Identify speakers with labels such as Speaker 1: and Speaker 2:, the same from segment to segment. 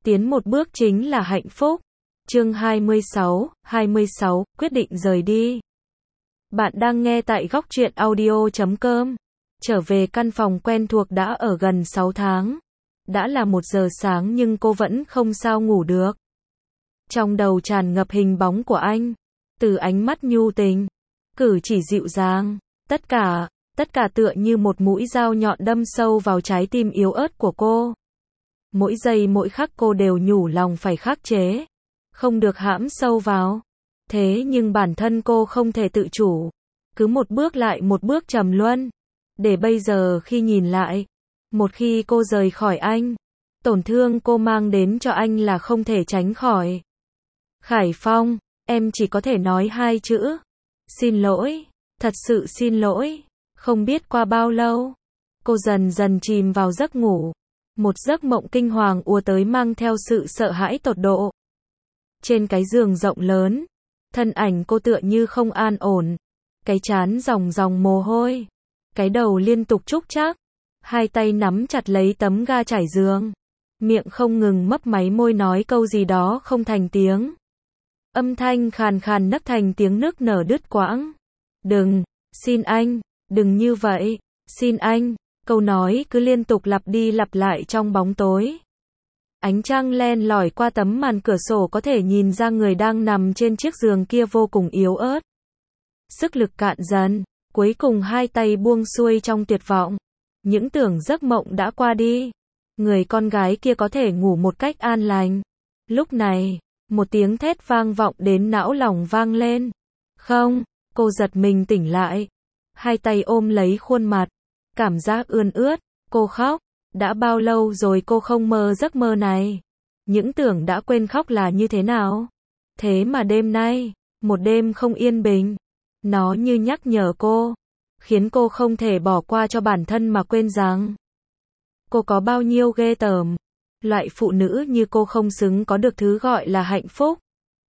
Speaker 1: Tiến một bước chính là hạnh phúc. Chương 26, quyết định rời đi. Bạn đang nghe tại góc truyện audio.com. Trở về căn phòng quen thuộc đã ở gần 6 tháng. Đã là 1 giờ sáng nhưng cô vẫn không sao ngủ được. Trong đầu tràn ngập hình bóng của anh. Từ ánh mắt nhu tình, cử chỉ dịu dàng, tất cả tựa như một mũi dao nhọn đâm sâu vào trái tim yếu ớt của cô. Mỗi giây mỗi khắc cô đều nhủ lòng phải khắc chế, không được hãm sâu vào. Thế nhưng bản thân cô không thể tự chủ, cứ một bước lại một bước trầm luân. Để bây giờ khi nhìn lại, một khi cô rời khỏi anh, tổn thương cô mang đến cho anh là không thể tránh khỏi. Khải Phong, em chỉ có thể nói 2 chữ. Xin lỗi, thật sự xin lỗi. Không biết qua bao lâu, cô dần dần chìm vào giấc ngủ. Một giấc mộng kinh hoàng ùa tới mang theo sự sợ hãi tột độ. Trên cái giường rộng lớn, thân ảnh cô tựa như không an ổn. Cái trán ròng ròng mồ hôi, cái đầu liên tục trúc trác, hai tay nắm chặt lấy tấm ga trải giường, miệng không ngừng mấp máy môi nói câu gì đó không thành tiếng. Âm thanh khàn khàn nấc thành tiếng nức nở đứt quãng. Đừng, xin anh, đừng như vậy, xin anh. Câu nói cứ liên tục lặp đi lặp lại trong bóng tối. Ánh trăng len lỏi qua tấm màn cửa sổ có thể nhìn ra người đang nằm trên chiếc giường kia vô cùng yếu ớt. Sức lực cạn dần, cuối cùng hai tay buông xuôi trong tuyệt vọng. Những tưởng giấc mộng đã qua đi. Người con gái kia có thể ngủ một cách an lành. Lúc này, một tiếng thét vang vọng đến não lòng vang lên. Không, cô giật mình tỉnh lại. Hai tay ôm lấy khuôn mặt. Cảm giác ươn ướt, cô khóc. Đã bao lâu rồi cô không mơ giấc mơ này. Những tưởng đã quên khóc là như thế nào. Thế mà đêm nay, một đêm không yên bình. Nó như nhắc nhở cô, khiến cô không thể bỏ qua cho bản thân mà quên rằng cô có bao nhiêu ghê tởm. Loại phụ nữ như cô không xứng có được thứ gọi là hạnh phúc.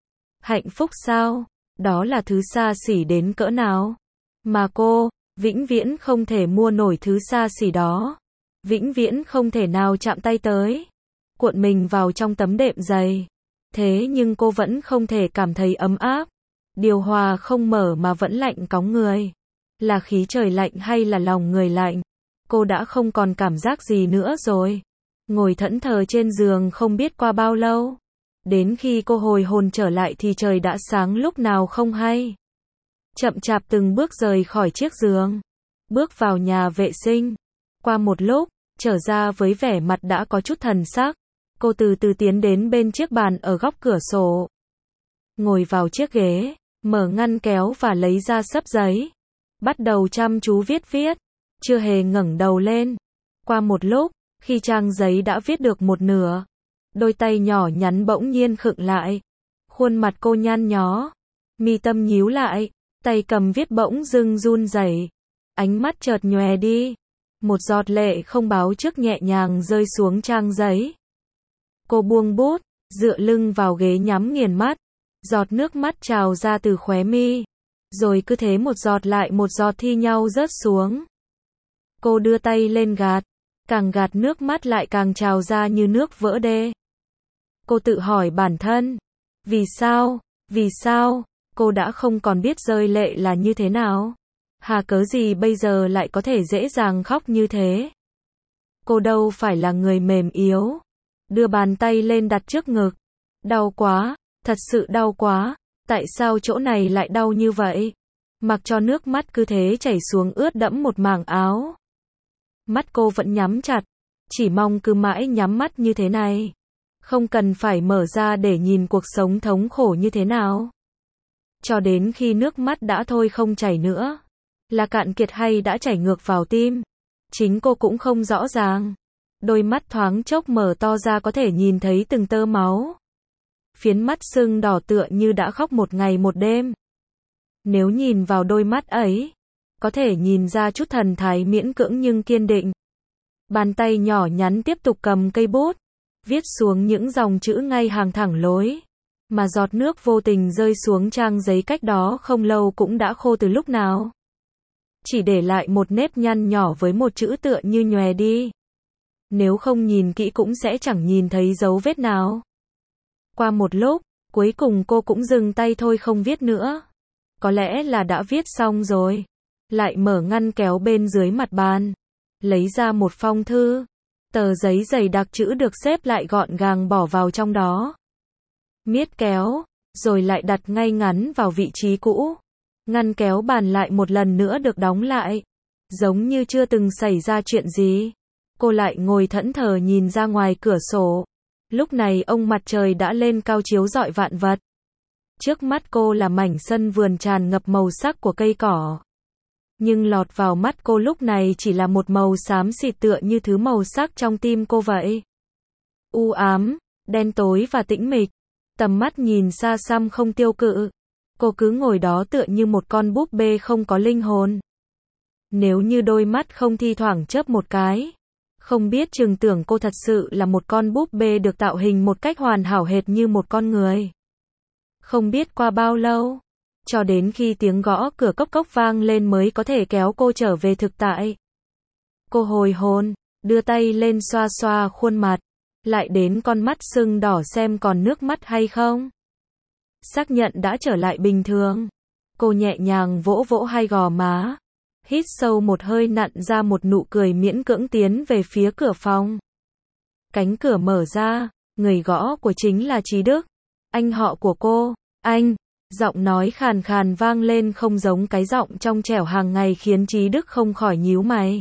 Speaker 1: Hạnh phúc sao? Đó là thứ xa xỉ đến cỡ nào? Mà cô, vĩnh viễn không thể mua nổi thứ xa xỉ đó. Vĩnh viễn không thể nào chạm tay tới. Cuộn mình vào trong tấm đệm dày. Thế nhưng cô vẫn không thể cảm thấy ấm áp. Điều hòa không mở mà vẫn lạnh cóng người. Là khí trời lạnh hay là lòng người lạnh? Cô đã không còn cảm giác gì nữa rồi. Ngồi thẫn thờ trên giường không biết qua bao lâu. Đến khi cô hồi hồn trở lại thì trời đã sáng lúc nào không hay. Chậm chạp từng bước rời khỏi chiếc giường. Bước vào nhà vệ sinh. Qua một lúc, trở ra với vẻ mặt đã có chút thần sắc. Cô từ từ tiến đến bên chiếc bàn ở góc cửa sổ. Ngồi vào chiếc ghế, mở ngăn kéo và lấy ra xấp giấy. Bắt đầu chăm chú viết. Chưa hề ngẩng đầu lên. Qua một lúc, khi trang giấy đã viết được một nửa, đôi tay nhỏ nhắn bỗng nhiên khựng lại. Khuôn mặt cô nhăn nhó, mi tâm nhíu lại, tay cầm viết bỗng dưng run rẩy. Ánh mắt chợt nhòe đi. Một giọt lệ không báo trước nhẹ nhàng rơi xuống trang giấy. Cô buông bút, dựa lưng vào ghế nhắm nghiền mắt. Giọt nước mắt trào ra từ khóe mi. Rồi cứ thế một giọt lại một giọt thi nhau rớt xuống. Cô đưa tay lên gạt. Càng gạt nước mắt lại càng trào ra như nước vỡ đê. Cô tự hỏi bản thân. Vì sao, cô đã không còn biết rơi lệ là như thế nào. Hà cớ gì bây giờ lại có thể dễ dàng khóc như thế. Cô đâu phải là người mềm yếu. Đưa bàn tay lên đặt trước ngực. Đau quá, thật sự đau quá. Tại sao chỗ này lại đau như vậy? Mặc cho nước mắt cứ thế chảy xuống ướt đẫm một mảng áo. Mắt cô vẫn nhắm chặt. Chỉ mong cứ mãi nhắm mắt như thế này. Không cần phải mở ra để nhìn cuộc sống thống khổ như thế nào. Cho đến khi nước mắt đã thôi không chảy nữa. Là cạn kiệt hay đã chảy ngược vào tim. Chính cô cũng không rõ ràng. Đôi mắt thoáng chốc mở to ra có thể nhìn thấy từng tơ máu. Phiến mắt sưng đỏ tựa như đã khóc một ngày một đêm. Nếu nhìn vào đôi mắt ấy, có thể nhìn ra chút thần thái miễn cưỡng nhưng kiên định. Bàn tay nhỏ nhắn tiếp tục cầm cây bút, viết xuống những dòng chữ ngay hàng thẳng lối. Mà giọt nước vô tình rơi xuống trang giấy cách đó không lâu cũng đã khô từ lúc nào. Chỉ để lại một nếp nhăn nhỏ với một chữ tựa như nhòe đi. Nếu không nhìn kỹ cũng sẽ chẳng nhìn thấy dấu vết nào. Qua một lúc, cuối cùng cô cũng dừng tay thôi không viết nữa. Có lẽ là đã viết xong rồi. Lại mở ngăn kéo bên dưới mặt bàn. Lấy ra một phong thư. Tờ giấy dày đặc chữ được xếp lại gọn gàng bỏ vào trong đó. Miết kéo, rồi lại đặt ngay ngắn vào vị trí cũ. Ngăn kéo bàn lại một lần nữa được đóng lại. Giống như chưa từng xảy ra chuyện gì. Cô lại ngồi thẫn thờ nhìn ra ngoài cửa sổ. Lúc này ông mặt trời đã lên cao chiếu rọi vạn vật. Trước mắt cô là mảnh sân vườn tràn ngập màu sắc của cây cỏ. Nhưng lọt vào mắt cô lúc này chỉ là một màu xám xịt tựa như thứ màu sắc trong tim cô vậy. U ám, đen tối và tĩnh mịch. Tầm mắt nhìn xa xăm không tiêu cự. Cô cứ ngồi đó tựa như một con búp bê không có linh hồn. Nếu như đôi mắt không thi thoảng chớp một cái. Không biết chừng tưởng cô thật sự là một con búp bê được tạo hình một cách hoàn hảo hệt như một con người. Không biết qua bao lâu, cho đến khi tiếng gõ cửa cốc cốc vang lên mới có thể kéo cô trở về thực tại. Cô hồi hồn, đưa tay lên xoa xoa khuôn mặt, lại đến con mắt sưng đỏ xem còn nước mắt hay không. Xác nhận đã trở lại bình thường. Cô nhẹ nhàng vỗ vỗ hai gò má. Hít sâu một hơi nặn ra một nụ cười miễn cưỡng tiến về phía cửa phòng. Cánh cửa mở ra, người gõ của chính là Trí Đức. Anh họ của cô, anh. Giọng nói khàn khàn vang lên không giống cái giọng trong trẻo hàng ngày khiến Trí Đức không khỏi nhíu mày.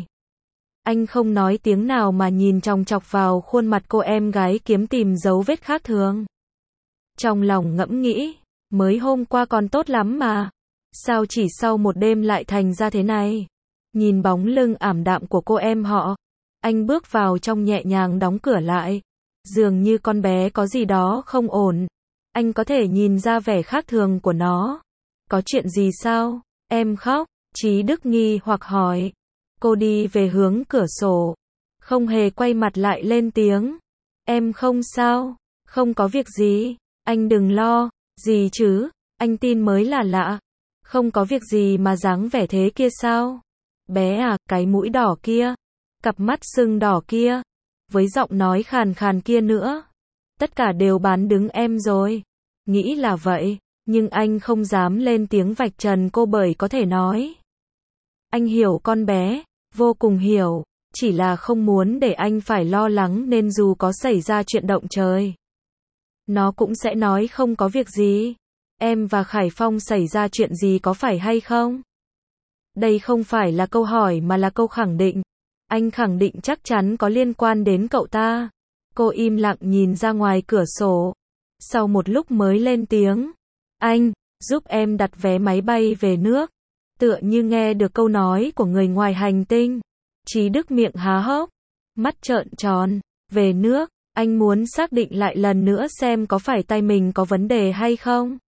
Speaker 1: Anh không nói tiếng nào mà nhìn chòng chọc vào khuôn mặt cô em gái kiếm tìm dấu vết khác thường. Trong lòng ngẫm nghĩ, mới hôm qua còn tốt lắm mà. Sao chỉ sau một đêm lại thành ra thế này? Nhìn bóng lưng ảm đạm của cô em họ, anh bước vào trong nhẹ nhàng đóng cửa lại. Dường như con bé có gì đó không ổn. Anh có thể nhìn ra vẻ khác thường của nó. Có chuyện gì sao? Em khóc? Trí Đức nghi hoặc hỏi. Cô đi về hướng cửa sổ. Không hề quay mặt lại lên tiếng. Em không sao. Không có việc gì. Anh đừng lo. Gì chứ? Anh tin mới là lạ. Không có việc gì mà dáng vẻ thế kia sao? Bé à, cái mũi đỏ kia. Cặp mắt sưng đỏ kia. Với giọng nói khàn khàn kia nữa. Tất cả đều bán đứng em rồi. Nghĩ là vậy, nhưng anh không dám lên tiếng vạch trần cô bởi có thể nói. Anh hiểu con bé, vô cùng hiểu, chỉ là không muốn để anh phải lo lắng nên dù có xảy ra chuyện động trời. Nó cũng sẽ nói không có việc gì. Em và Khải Phong xảy ra chuyện gì có phải hay không? Đây không phải là câu hỏi mà là câu khẳng định. Anh khẳng định chắc chắn có liên quan đến cậu ta. Cô im lặng nhìn ra ngoài cửa sổ. Sau một lúc mới lên tiếng. Anh, giúp em đặt vé máy bay về nước. Tựa như nghe được câu nói của người ngoài hành tinh. Trí Đức miệng há hốc. Mắt trợn tròn. Về nước, anh muốn xác định lại lần nữa xem có phải tay mình có vấn đề hay không.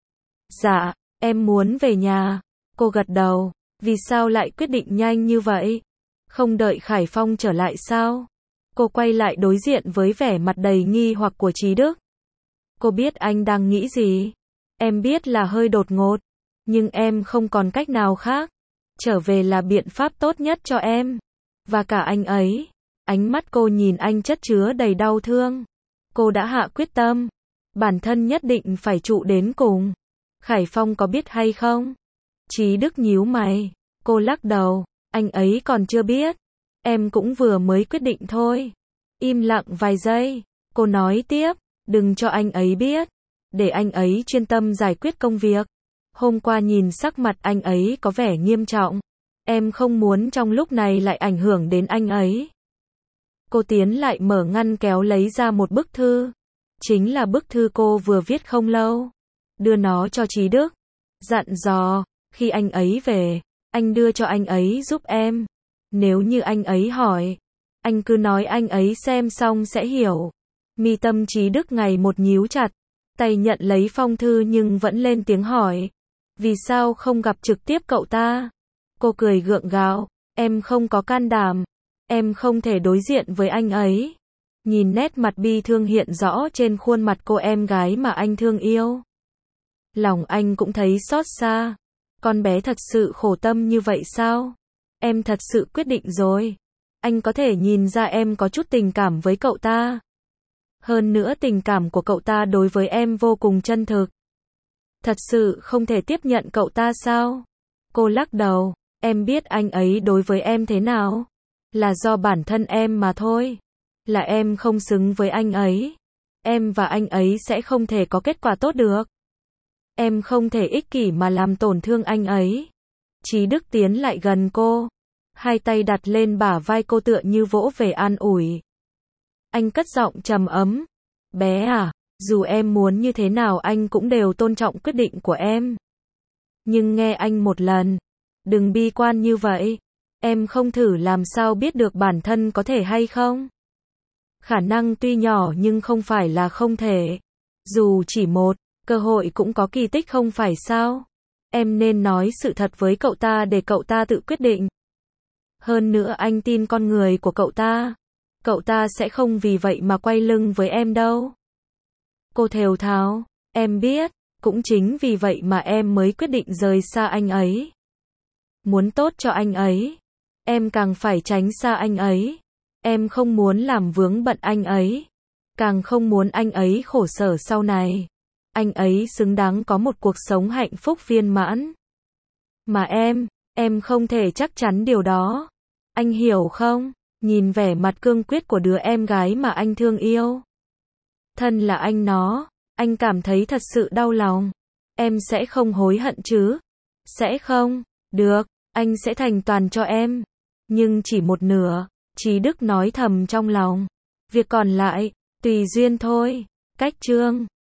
Speaker 1: Dạ, em muốn về nhà. Cô gật đầu. Vì sao lại quyết định nhanh như vậy? Không đợi Khải Phong trở lại sao? Cô quay lại đối diện với vẻ mặt đầy nghi hoặc của Trí Đức. Cô biết anh đang nghĩ gì. Em biết là hơi đột ngột. Nhưng em không còn cách nào khác. Trở về là biện pháp tốt nhất cho em. Và cả anh ấy. Ánh mắt cô nhìn anh chất chứa đầy đau thương. Cô đã hạ quyết tâm. Bản thân nhất định phải trụ đến cùng. Khải Phong có biết hay không? Trí Đức nhíu mày. Cô lắc đầu. Anh ấy còn chưa biết. Em cũng vừa mới quyết định thôi. Im lặng vài giây. Cô nói tiếp. Đừng cho anh ấy biết. Để anh ấy chuyên tâm giải quyết công việc. Hôm qua nhìn sắc mặt anh ấy có vẻ nghiêm trọng. Em không muốn trong lúc này lại ảnh hưởng đến anh ấy. Cô tiến lại mở ngăn kéo lấy ra một bức thư. Chính là bức thư cô vừa viết không lâu. Đưa nó cho Trí Đức. Dặn dò, khi anh ấy về, anh đưa cho anh ấy giúp em. Nếu như anh ấy hỏi, anh cứ nói anh ấy xem xong sẽ hiểu. Mi tâm Trí Đức ngày một nhíu chặt. Tay nhận lấy phong thư nhưng vẫn lên tiếng hỏi. Vì sao không gặp trực tiếp cậu ta? Cô cười gượng gạo. Em không có can đảm. Em không thể đối diện với anh ấy. Nhìn nét mặt bi thương hiện rõ trên khuôn mặt cô em gái mà anh thương yêu. Lòng anh cũng thấy xót xa. Con bé thật sự khổ tâm như vậy sao? Em thật sự quyết định rồi. Anh có thể nhìn ra em có chút tình cảm với cậu ta. Hơn nữa tình cảm của cậu ta đối với em vô cùng chân thực. Thật sự không thể tiếp nhận cậu ta sao? Cô lắc đầu, em biết anh ấy đối với em thế nào? Là do bản thân em mà thôi. Là em không xứng với anh ấy. Em và anh ấy sẽ không thể có kết quả tốt được. Em không thể ích kỷ mà làm tổn thương anh ấy. Chí Đức tiến lại gần cô. Hai tay đặt lên bả vai cô tựa như vỗ về an ủi. Anh cất giọng trầm ấm. Bé à, dù em muốn như thế nào anh cũng đều tôn trọng quyết định của em. Nhưng nghe anh một lần. Đừng bi quan như vậy. Em không thử làm sao biết được bản thân có thể hay không? Khả năng tuy nhỏ nhưng không phải là không thể. Dù chỉ một cơ hội cũng có kỳ tích không phải sao? Em nên nói sự thật với cậu ta để cậu ta tự quyết định. Hơn nữa anh tin con người của cậu ta. Cậu ta sẽ không vì vậy mà quay lưng với em đâu. Cô thều thào, em biết, cũng chính vì vậy mà em mới quyết định rời xa anh ấy. Muốn tốt cho anh ấy, em càng phải tránh xa anh ấy. Em không muốn làm vướng bận anh ấy. Càng không muốn anh ấy khổ sở sau này. Anh ấy xứng đáng có một cuộc sống hạnh phúc viên mãn. Mà em không thể chắc chắn điều đó. Anh hiểu không? Nhìn vẻ mặt cương quyết của đứa em gái mà anh thương yêu. Thân là anh nó, anh cảm thấy thật sự đau lòng. Em sẽ không hối hận chứ? Sẽ không? Được, anh sẽ thành toàn cho em. Nhưng chỉ một nửa, Chí Đức nói thầm trong lòng. Việc còn lại, tùy duyên thôi. Cách chương